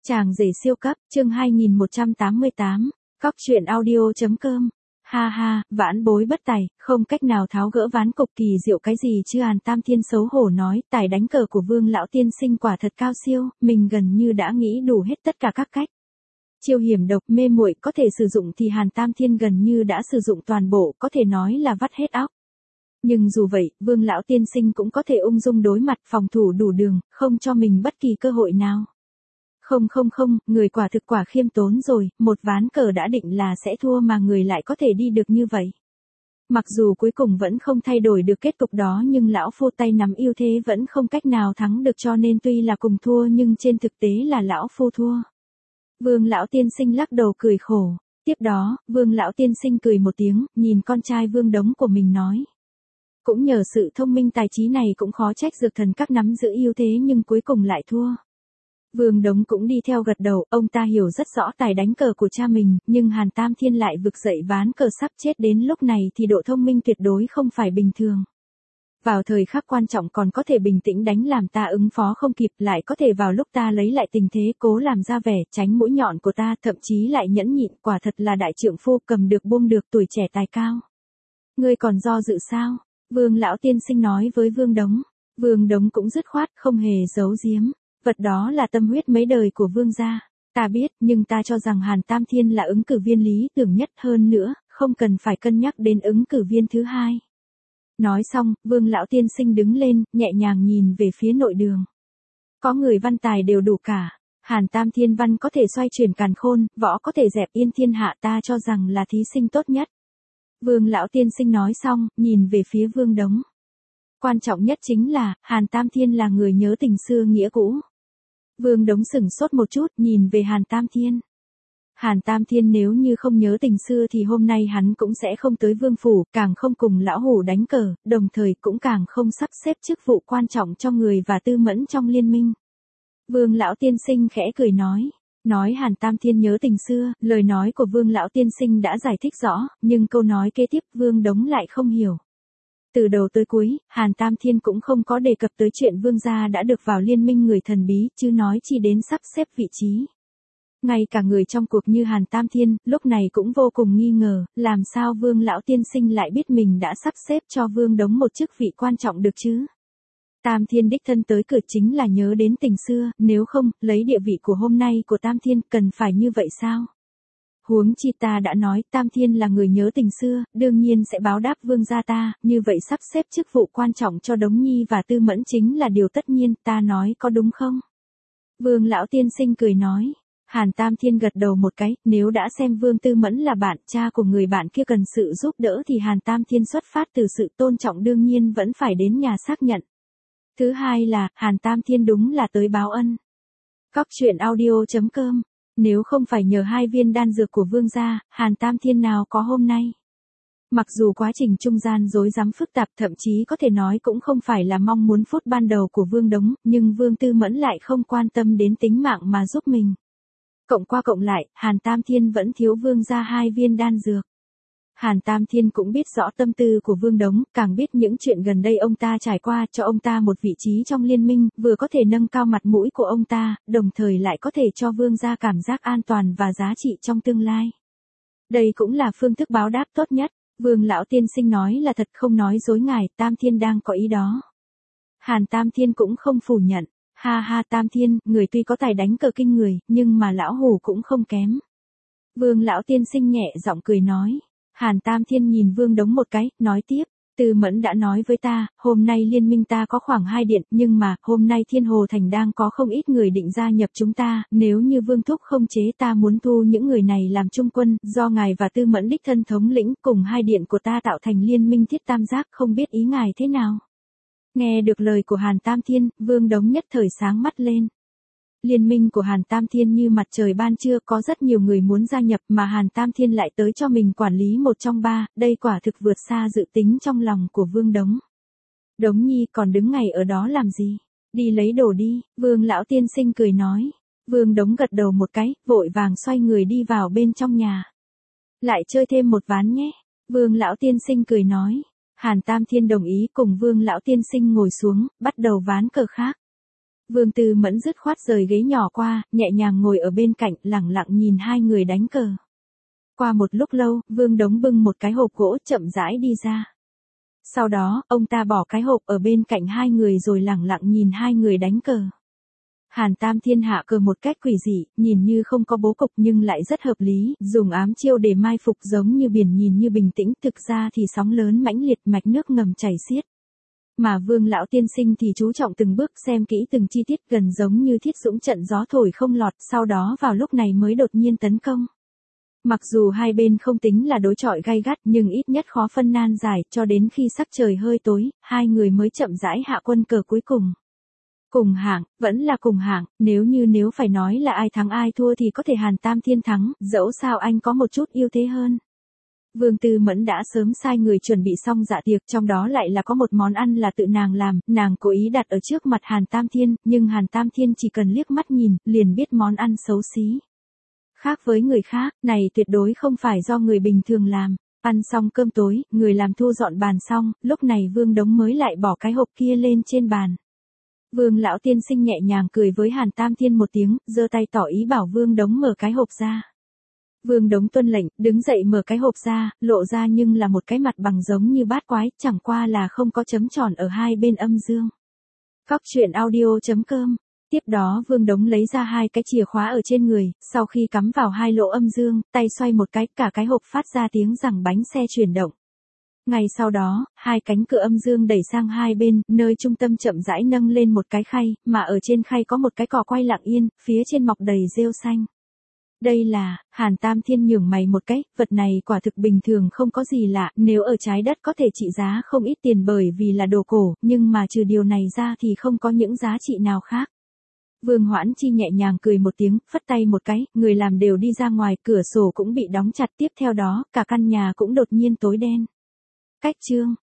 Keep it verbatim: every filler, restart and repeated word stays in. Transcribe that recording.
Chàng rể siêu cấp, chương hai nghìn một trăm tám mươi tám, cóc truyện audio.com. Ha ha, vãn bối bất tài, không cách nào tháo gỡ ván cục kỳ diệu cái gì chứ. Hàn Tam Thiên xấu hổ nói, tài đánh cờ của Vương lão tiên sinh quả thật cao siêu, mình gần như đã nghĩ đủ hết tất cả các cách. Chiêu hiểm độc mê muội có thể sử dụng thì Hàn Tam Thiên gần như đã sử dụng toàn bộ, có thể nói là vắt hết óc. Nhưng dù vậy, Vương lão tiên sinh cũng có thể ung dung đối mặt, phòng thủ đủ đường, không cho mình bất kỳ cơ hội nào. Không không không, người quả thực quả khiêm tốn rồi, một ván cờ đã định là sẽ thua mà người lại có thể đi được như vậy. Mặc dù cuối cùng vẫn không thay đổi được kết cục đó nhưng lão phu tay nắm ưu thế vẫn không cách nào thắng được, cho nên tuy là cùng thua nhưng trên thực tế là lão phu thua. Vương lão tiên sinh lắc đầu cười khổ. Tiếp đó, Vương lão tiên sinh cười một tiếng, nhìn con trai Vương Đống của mình nói. Cũng nhờ sự thông minh tài trí này cũng khó trách dược thần các nắm giữ ưu thế nhưng cuối cùng lại thua. Vương Đống cũng đi theo gật đầu, ông ta hiểu rất rõ tài đánh cờ của cha mình, nhưng Hàn Tam Thiên lại vực dậy ván cờ sắp chết đến lúc này thì độ thông minh tuyệt đối không phải bình thường. Vào thời khắc quan trọng còn có thể bình tĩnh đánh làm ta ứng phó không kịp, lại có thể vào lúc ta lấy lại tình thế cố làm ra vẻ, tránh mũi nhọn của ta, thậm chí lại nhẫn nhịn, quả thật là đại trượng phu, cầm được buông được, tuổi trẻ tài cao. Ngươi còn do dự sao? Vương lão tiên sinh nói với Vương Đống. Vương Đống cũng dứt khoát, không hề giấu giếm. Vật đó là tâm huyết mấy đời của Vương gia. Ta biết, nhưng ta cho rằng Hàn Tam Thiên là ứng cử viên lý tưởng nhất, hơn nữa, không cần phải cân nhắc đến ứng cử viên thứ hai. Nói xong, Vương lão tiên sinh đứng lên, nhẹ nhàng nhìn về phía nội đường. Có người văn tài đều đủ cả. Hàn Tam Thiên văn có thể xoay chuyển càn khôn, võ có thể dẹp yên thiên hạ, ta cho rằng là thí sinh tốt nhất. Vương lão tiên sinh nói xong, nhìn về phía Vương Đống. Quan trọng nhất chính là, Hàn Tam Thiên là người nhớ tình xưa nghĩa cũ. Vương Đống sửng sốt một chút, nhìn về Hàn Tam Thiên. Hàn Tam Thiên nếu như không nhớ tình xưa thì hôm nay hắn cũng sẽ không tới vương phủ, càng không cùng lão hủ đánh cờ, đồng thời cũng càng không sắp xếp chức vụ quan trọng cho người và tư mẫn trong liên minh. Vương lão tiên sinh khẽ cười nói. Nói Hàn Tam Thiên nhớ tình xưa, lời nói của Vương lão tiên sinh đã giải thích rõ, nhưng câu nói kế tiếp Vương Đống lại không hiểu. Từ đầu tới cuối, Hàn Tam Thiên cũng không có đề cập tới chuyện Vương gia đã được vào liên minh người thần bí, chứ nói chi đến sắp xếp vị trí. Ngay cả người trong cuộc như Hàn Tam Thiên, lúc này cũng vô cùng nghi ngờ, làm sao Vương lão tiên sinh lại biết mình đã sắp xếp cho Vương Đống một chức vị quan trọng được chứ? Tam Thiên đích thân tới cửa chính là nhớ đến tình xưa, nếu không, lấy địa vị của hôm nay của Tam Thiên, cần phải như vậy sao? Huống chi ta đã nói, Tam Thiên là người nhớ tình xưa, đương nhiên sẽ báo đáp Vương gia ta, như vậy sắp xếp chức vụ quan trọng cho Đống Nhi và Tư Mẫn chính là điều tất nhiên, ta nói có đúng không? Vương lão tiên sinh cười nói. Hàn Tam Thiên gật đầu một cái, nếu đã xem Vương Tư Mẫn là bạn, cha của người bạn kia cần sự giúp đỡ thì Hàn Tam Thiên xuất phát từ sự tôn trọng đương nhiên vẫn phải đến nhà xác nhận. Thứ hai là, Hàn Tam Thiên đúng là tới báo ân. Cóc truyện audio.com. Nếu không phải nhờ hai viên đan dược của Vương gia, Hàn Tam Thiên nào có hôm nay. Mặc dù quá trình trung gian rối rắm phức tạp, thậm chí có thể nói cũng không phải là mong muốn phút ban đầu của Vương Đống, nhưng Vương Tư Mẫn lại không quan tâm đến tính mạng mà giúp mình. Cộng qua cộng lại, Hàn Tam Thiên vẫn thiếu Vương gia hai viên đan dược. Hàn Tam Thiên cũng biết rõ tâm tư của Vương Đống, càng biết những chuyện gần đây ông ta trải qua, cho ông ta một vị trí trong liên minh, vừa có thể nâng cao mặt mũi của ông ta, đồng thời lại có thể cho Vương gia cảm giác an toàn và giá trị trong tương lai. Đây cũng là phương thức báo đáp tốt nhất. Vương lão tiên sinh nói là thật, không nói dối ngài, Tam Thiên đang có ý đó. Hàn Tam Thiên cũng không phủ nhận. Ha ha Tam Thiên, người tuy có tài đánh cờ kinh người, nhưng mà lão hủ cũng không kém. Vương lão tiên sinh nhẹ giọng cười nói. Hàn Tam Thiên nhìn Vương Đống một cái, nói tiếp, Tư Mẫn đã nói với ta, hôm nay liên minh ta có khoảng hai điện, nhưng mà, hôm nay Thiên Hồ Thành đang có không ít người định gia nhập chúng ta, nếu như Vương Thúc không chế ta muốn thu những người này làm trung quân, do ngài và Tư Mẫn đích thân thống lĩnh, cùng hai điện của ta tạo thành liên minh thiết tam giác, không biết ý ngài thế nào. Nghe được lời của Hàn Tam Thiên, Vương Đống nhất thời sáng mắt lên. Liên minh của Hàn Tam Thiên như mặt trời ban trưa, có rất nhiều người muốn gia nhập mà Hàn Tam Thiên lại tới cho mình quản lý một trong ba, đây quả thực vượt xa dự tính trong lòng của Vương Đống. Đống Nhi còn đứng ngày ở đó làm gì? Đi lấy đồ đi, Vương lão tiên sinh cười nói. Vương Đống gật đầu một cái, vội vàng xoay người đi vào bên trong nhà. Lại chơi thêm một ván nhé, Vương lão tiên sinh cười nói. Hàn Tam Thiên đồng ý cùng Vương lão tiên sinh ngồi xuống, bắt đầu ván cờ khác. Vương Tư Mẫn dứt khoát rời ghế nhỏ qua, nhẹ nhàng ngồi ở bên cạnh, lẳng lặng nhìn hai người đánh cờ. Qua một lúc lâu, Vương Đống bưng một cái hộp gỗ chậm rãi đi ra. Sau đó, ông ta bỏ cái hộp ở bên cạnh hai người rồi lẳng lặng nhìn hai người đánh cờ. Hàn Tam Thiên hạ cờ một cách quỷ dị, nhìn như không có bố cục nhưng lại rất hợp lý, dùng ám chiêu để mai phục giống như biển nhìn như bình tĩnh, thực ra thì sóng lớn mãnh liệt, mạch nước ngầm chảy xiết. Mà Vương lão tiên sinh thì chú trọng từng bước, xem kỹ từng chi tiết, gần giống như thiết dũng trận gió thổi không lọt, sau đó vào lúc này mới đột nhiên tấn công. Mặc dù hai bên không tính là đối chọi gay gắt nhưng ít nhất khó phân nan giải, cho đến khi sắc trời hơi tối, hai người mới chậm rãi hạ quân cờ cuối cùng. Cùng hạng, vẫn là cùng hạng, nếu như nếu phải nói là ai thắng ai thua thì có thể Hàn Tam Thiên thắng, dẫu sao anh có một chút ưu thế hơn. Vương Tư Mẫn đã sớm sai người chuẩn bị xong dạ tiệc, trong đó lại là có một món ăn là tự nàng làm, nàng cố ý đặt ở trước mặt Hàn Tam Thiên, nhưng Hàn Tam Thiên chỉ cần liếc mắt nhìn, liền biết món ăn xấu xí. Khác với người khác, này tuyệt đối không phải do người bình thường làm. Ăn xong cơm tối, người làm thu dọn bàn xong, lúc này Vương Đống mới lại bỏ cái hộp kia lên trên bàn. Vương lão tiên sinh nhẹ nhàng cười với Hàn Tam Thiên một tiếng, giơ tay tỏ ý bảo Vương Đống mở cái hộp ra. Vương Đống tuân lệnh, đứng dậy mở cái hộp ra, lộ ra nhưng là một cái mặt bằng giống như bát quái, chẳng qua là không có chấm tròn ở hai bên âm dương. Cóc truyện audio chấm com. Tiếp đó Vương Đống lấy ra hai cái chìa khóa ở trên người, sau khi cắm vào hai lỗ âm dương, tay xoay một cái, cả cái hộp phát ra tiếng rằng bánh xe chuyển động. Ngay sau đó, hai cánh cửa âm dương đẩy sang hai bên, nơi trung tâm chậm rãi nâng lên một cái khay, mà ở trên khay có một cái cỏ quay lặng yên, phía trên mọc đầy rêu xanh. Đây là, Hàn Tam Thiên nhướng mày một cái, vật này quả thực bình thường không có gì lạ, nếu ở trái đất có thể trị giá không ít tiền bởi vì là đồ cổ, nhưng mà trừ điều này ra thì không có những giá trị nào khác. Vương Hoãn Chi nhẹ nhàng cười một tiếng, phất tay một cái, người làm đều đi ra ngoài, cửa sổ cũng bị đóng chặt, tiếp theo đó, cả căn nhà cũng đột nhiên tối đen. Cách chương